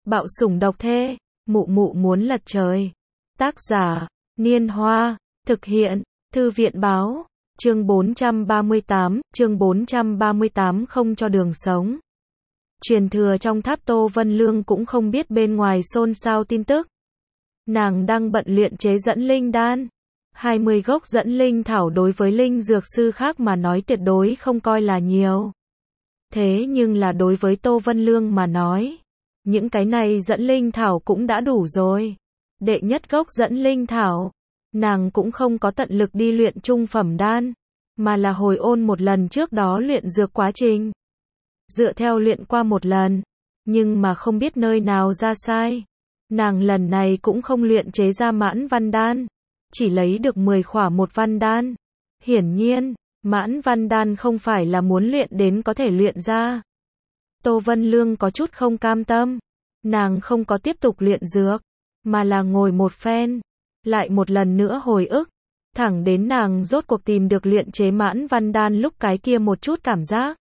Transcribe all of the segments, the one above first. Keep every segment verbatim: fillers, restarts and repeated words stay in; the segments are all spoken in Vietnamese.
Bạo sủng độc thê, mụ mụ muốn lật trời. Tác giả, Niên Hoa, thực hiện, Thư viện báo, chương bốn trăm ba mươi tám, chương bốn trăm ba mươi tám không cho đường sống. Truyền thừa trong tháp Tô Vân Lương cũng không biết bên ngoài xôn xao tin tức. Nàng đang bận luyện chế dẫn linh đan. hai mươi gốc dẫn linh thảo đối với linh dược sư khác mà nói tuyệt đối không coi là nhiều. Thế nhưng là đối với Tô Vân Lương mà nói, những cái này dẫn linh thảo cũng đã đủ rồi. Đệ nhất gốc dẫn linh thảo, nàng cũng không có tận lực đi luyện trung phẩm đan, mà là hồi ôn một lần trước đó luyện dược quá trình. Dựa theo luyện qua một lần, nhưng mà không biết nơi nào ra sai. Nàng lần này cũng không luyện chế ra mãn văn đan, chỉ lấy được mười khỏa một văn đan. Hiển nhiên, mãn văn đan không phải là muốn luyện đến có thể luyện ra. Tô Vân Lương có chút không cam tâm. Nàng không có tiếp tục luyện dược, mà là ngồi một phen, lại một lần nữa hồi ức, thẳng đến nàng rốt cuộc tìm được luyện chế mãn văn đan lúc cái kia một chút cảm giác.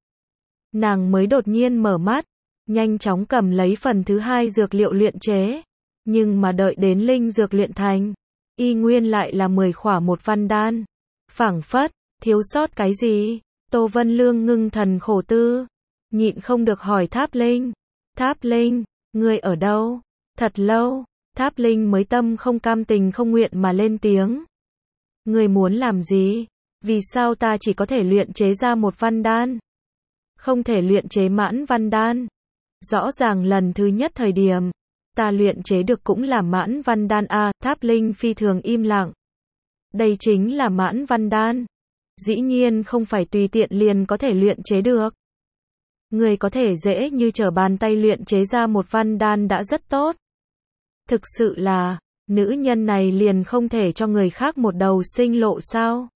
Nàng mới đột nhiên mở mắt, nhanh chóng cầm lấy phần thứ hai dược liệu luyện chế, nhưng mà đợi đến linh dược luyện thành, y nguyên lại là mười khỏa một văn đan. Phảng phất, thiếu sót cái gì? Tô Vân Lương ngưng thần khổ tư, nhịn không được hỏi Tháp Linh. Tháp Linh, ngươi ở đâu? Thật lâu, Tháp Linh mới tâm không cam tình không nguyện mà lên tiếng. Ngươi muốn làm gì? Vì sao ta chỉ có thể luyện chế ra một văn đan? Không thể luyện chế mãn văn đan. Rõ ràng lần thứ nhất thời điểm, ta luyện chế được cũng là mãn văn đan a. Tháp Linh phi thường im lặng. Đây chính là mãn văn đan. Dĩ nhiên không phải tùy tiện liền có thể luyện chế được. Người có thể dễ như trở bàn tay luyện chế ra một văn đan đã rất tốt. Thực sự là, nữ nhân này liền không thể cho người khác một đầu sinh lộ sao?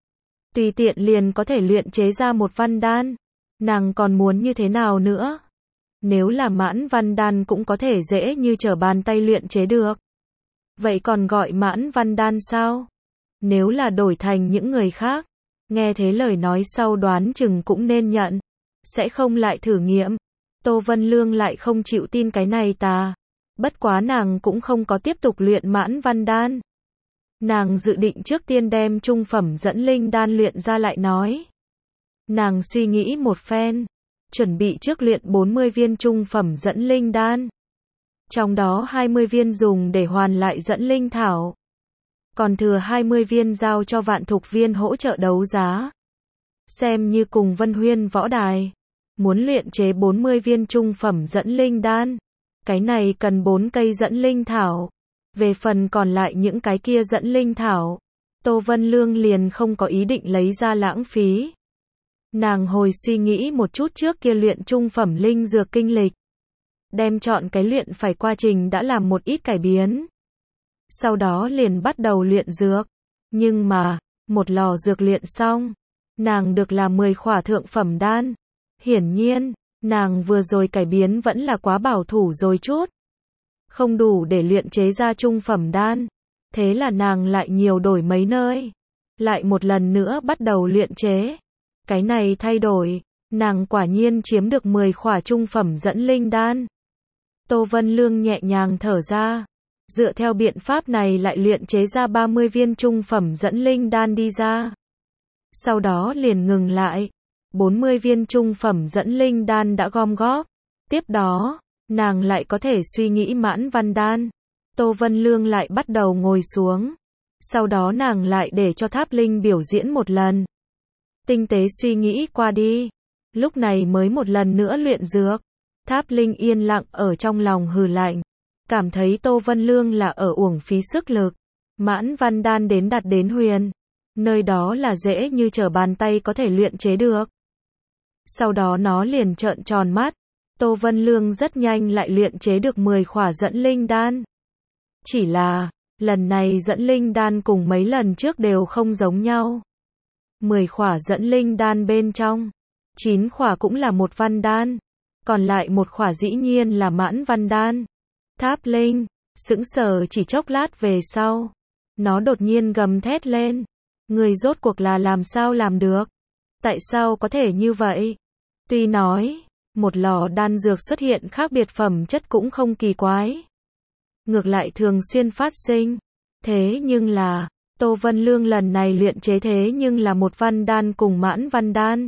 Tùy tiện liền có thể luyện chế ra một văn đan. Nàng còn muốn như thế nào nữa? Nếu là mãn văn đan cũng có thể dễ như trở bàn tay luyện chế được. Vậy còn gọi mãn văn đan sao? Nếu là đổi thành những người khác, nghe thế lời nói sau đoán chừng cũng nên nhận, sẽ không lại thử nghiệm. Tô Vân Lương lại không chịu tin cái này ta. Bất quá nàng cũng không có tiếp tục luyện mãn văn đan. Nàng dự định trước tiên đem trung phẩm dẫn linh đan luyện ra lại nói. Nàng suy nghĩ một phen, chuẩn bị trước luyện bốn mươi viên trung phẩm dẫn linh đan. Trong đó hai mươi viên dùng để hoàn lại dẫn linh thảo. Còn thừa hai mươi viên giao cho Vạn Thục Viên hỗ trợ đấu giá. Xem như cùng Vân Huyên võ đài. Muốn luyện chế bốn mươi viên trung phẩm dẫn linh đan. Cái này cần bốn cây dẫn linh thảo. Về phần còn lại những cái kia dẫn linh thảo, Tô Vân Lương liền không có ý định lấy ra lãng phí. Nàng hồi suy nghĩ một chút trước kia luyện trung phẩm linh dược kinh lịch. Đem chọn cái luyện phải quá trình đã làm một ít cải biến. Sau đó liền bắt đầu luyện dược. Nhưng mà, một lò dược luyện xong, nàng được là mười khỏa thượng phẩm đan. Hiển nhiên, nàng vừa rồi cải biến vẫn là quá bảo thủ rồi chút. Không đủ để luyện chế ra trung phẩm đan. Thế là nàng lại nhiều đổi mấy nơi. Lại một lần nữa bắt đầu luyện chế. Cái này thay đổi, nàng quả nhiên chiếm được mười khỏa trung phẩm dẫn linh đan. Tô Vân Lương nhẹ nhàng thở ra. Dựa theo biện pháp này lại luyện chế ra ba mươi viên trung phẩm dẫn linh đan đi ra. Sau đó liền ngừng lại. bốn mươi viên trung phẩm dẫn linh đan đã gom góp. Tiếp đó, nàng lại có thể suy nghĩ mãn văn đan. Tô Vân Lương lại bắt đầu ngồi xuống. Sau đó nàng lại để cho Tháp Linh biểu diễn một lần. Tinh tế suy nghĩ qua đi. Lúc này mới một lần nữa luyện dược. Tháp Linh yên lặng ở trong lòng hừ lạnh. Cảm thấy Tô Vân Lương là ở uổng phí sức lực. Mãn văn đan đến đạt đến huyền. Nơi đó là dễ như trở bàn tay có thể luyện chế được. Sau đó nó liền trợn tròn mắt. Tô Vân Lương rất nhanh lại luyện chế được mười khỏa dẫn linh đan. Chỉ là, lần này dẫn linh đan cùng mấy lần trước đều không giống nhau. mười khỏa dẫn linh đan bên trong, chín khỏa cũng là một văn đan. Còn lại một khỏa dĩ nhiên là mãn văn đan. Tháp Linh, sững sờ chỉ chốc lát về sau. Nó đột nhiên gầm thét lên. Người rốt cuộc là làm sao làm được? Tại sao có thể như vậy? Tuy nói, một lò đan dược xuất hiện khác biệt phẩm chất cũng không kỳ quái. Ngược lại thường xuyên phát sinh. Thế nhưng là, Tô Vân Lương lần này luyện chế thế nhưng là một văn đan cùng mãn văn đan.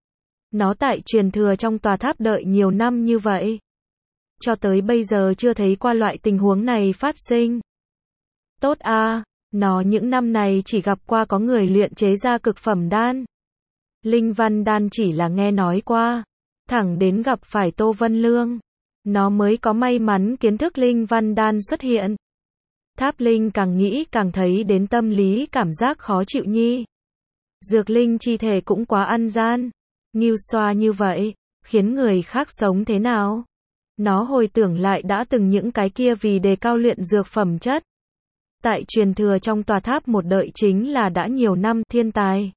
Nó tại truyền thừa trong tòa tháp đợi nhiều năm như vậy. Cho tới bây giờ chưa thấy qua loại tình huống này phát sinh. Tốt a, nó những năm này chỉ gặp qua có người luyện chế ra cực phẩm đan. Linh văn đan chỉ là nghe nói qua. Thẳng đến gặp phải Tô Vân Lương. Nó mới có may mắn kiến thức linh văn đan xuất hiện. Tháp Linh càng nghĩ càng thấy đến tâm lý cảm giác khó chịu nhi. Dược linh chi thể cũng quá ăn gian. Nghiêu xoa như vậy, khiến người khác sống thế nào? Nó hồi tưởng lại đã từng những cái kia vì đề cao luyện dược phẩm chất. Tại truyền thừa trong tòa tháp một đợi chính là đã nhiều năm thiên tài.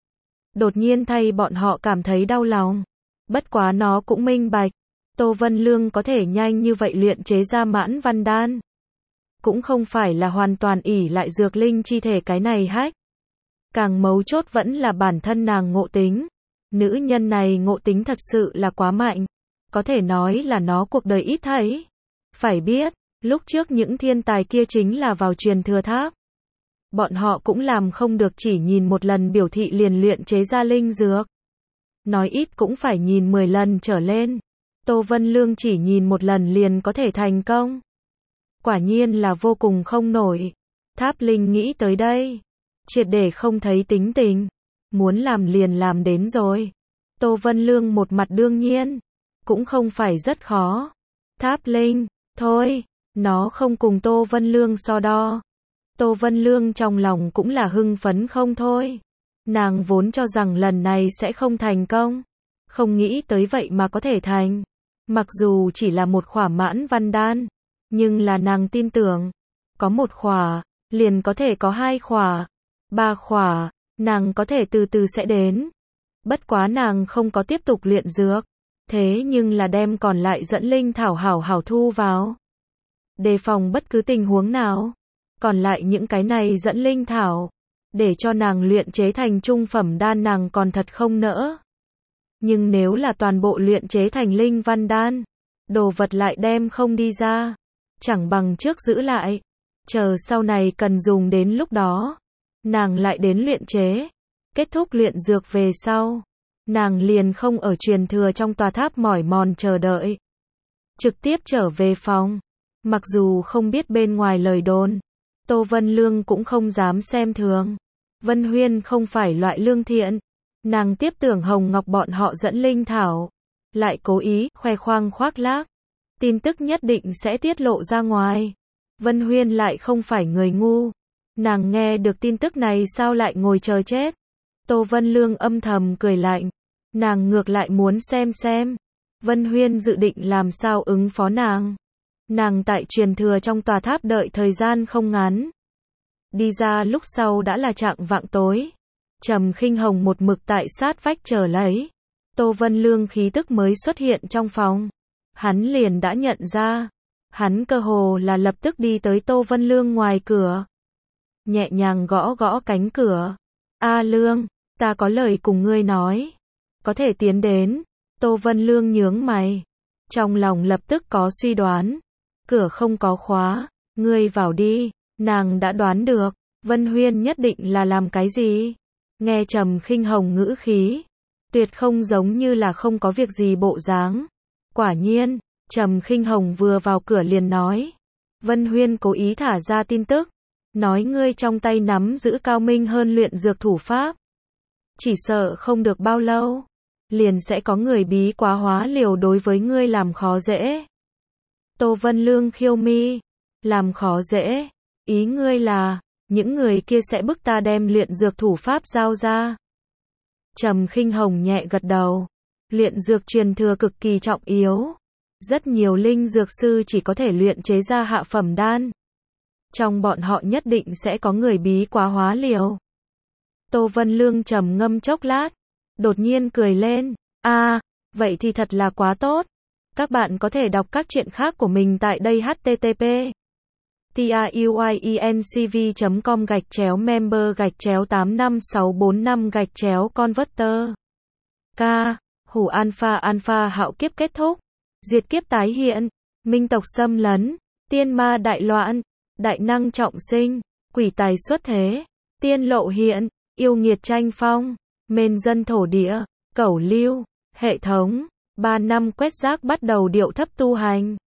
Đột nhiên thay bọn họ cảm thấy đau lòng. Bất quá nó cũng minh bạch. Tô Vân Lương có thể nhanh như vậy luyện chế ra mãn văn đan. Cũng không phải là hoàn toàn ỷ lại dược linh chi thể cái này hách. Càng mấu chốt vẫn là bản thân nàng ngộ tính. Nữ nhân này ngộ tính thật sự là quá mạnh. Có thể nói là nó cuộc đời ít thấy. Phải biết, lúc trước những thiên tài kia chính là vào truyền thừa tháp. Bọn họ cũng làm không được chỉ nhìn một lần biểu thị liền luyện chế ra linh dược. Nói ít cũng phải nhìn mười lần trở lên. Tô Vân Lương chỉ nhìn một lần liền có thể thành công. Quả nhiên là vô cùng không nổi. Tháp Linh nghĩ tới đây. Triệt để không thấy tính tình. Muốn làm liền làm đến rồi. Tô Vân Lương một mặt đương nhiên. Cũng không phải rất khó. Tháp Linh, thôi, nó không cùng Tô Vân Lương so đo. Tô Vân Lương trong lòng cũng là hưng phấn không thôi. Nàng vốn cho rằng lần này sẽ không thành công. Không nghĩ tới vậy mà có thể thành. Mặc dù chỉ là một khỏa mãn văn đan. Nhưng là nàng tin tưởng. Có một khỏa, liền có thể có hai khỏa. Ba khỏa, nàng có thể từ từ sẽ đến. Bất quá nàng không có tiếp tục luyện dược. Thế nhưng là đem còn lại dẫn linh thảo hảo hảo thu vào. Đề phòng bất cứ tình huống nào. Còn lại những cái này dẫn linh thảo. Để cho nàng luyện chế thành trung phẩm đan nàng còn thật không nỡ. Nhưng nếu là toàn bộ luyện chế thành linh văn đan. Đồ vật lại đem không đi ra. Chẳng bằng trước giữ lại. Chờ sau này cần dùng đến lúc đó. Nàng lại đến luyện chế. Kết thúc luyện dược về sau. Nàng liền không ở truyền thừa trong tòa tháp mỏi mòn chờ đợi. Trực tiếp trở về phòng. Mặc dù không biết bên ngoài lời đồn. Tô Vân Lương cũng không dám xem thường. Vân Huyên không phải loại lương thiện. Nàng tiếp tưởng Hồng Ngọc bọn họ dẫn linh thảo. Lại cố ý khoe khoang khoác lác. Tin tức nhất định sẽ tiết lộ ra ngoài. Vân Huyên lại không phải người ngu. Nàng nghe được tin tức này sao lại ngồi chờ chết. Tô Vân Lương âm thầm cười lạnh. Nàng ngược lại muốn xem xem. Vân Huyên dự định làm sao ứng phó nàng. Nàng tại truyền thừa trong tòa tháp đợi thời gian không ngắn. Đi ra lúc sau đã là trạng vạng tối. Trầm Khinh Hồng một mực tại sát vách chờ lấy. Tô Vân Lương khí tức mới xuất hiện trong phòng. Hắn liền đã nhận ra. Hắn cơ hồ là lập tức đi tới Tô Vân Lương ngoài cửa. Nhẹ nhàng gõ gõ cánh cửa. A Lương, ta có lời cùng ngươi nói. Có thể tiến đến. Tô Vân Lương nhướng mày. Trong lòng lập tức có suy đoán. Cửa không có khóa. Ngươi vào đi. Nàng đã đoán được. Vân Huyên nhất định là làm cái gì. Nghe Trầm Khinh Hồng ngữ khí. Tuyệt không giống như là không có việc gì bộ dáng. Quả nhiên, Trầm Khinh Hồng vừa vào cửa liền nói. Vân Huyên cố ý thả ra tin tức. Nói ngươi trong tay nắm giữ cao minh hơn luyện dược thủ pháp. Chỉ sợ không được bao lâu. Liền sẽ có người bí quá hóa liều đối với ngươi làm khó dễ. Tô Vân Lương khiêu mi. Làm khó dễ. Ý ngươi là, những người kia sẽ bức ta đem luyện dược thủ pháp giao ra. Trầm Khinh Hồng nhẹ gật đầu. Luyện dược truyền thừa cực kỳ trọng yếu. Rất nhiều linh dược sư chỉ có thể luyện chế ra hạ phẩm đan. Trong bọn họ nhất định sẽ có người bí quá hóa liều. Tô Vân Lương trầm ngâm chốc lát. Đột nhiên cười lên. À, vậy thì thật là quá tốt. Các bạn có thể đọc các truyện khác của mình tại đây h t t p truyencv chấm com gạch chéo member gạch chéo tám năm sáu bốn năm gạch chéo converter. K. Hủ alpha alpha hạo kiếp kết thúc, diệt kiếp tái hiện, minh tộc xâm lấn, tiên ma đại loạn, đại năng trọng sinh, quỷ tài xuất thế, tiên lộ hiện, yêu nghiệt tranh phong, mền dân thổ địa, cẩu lưu, hệ thống, ba năm quét rác bắt đầu điệu thấp tu hành.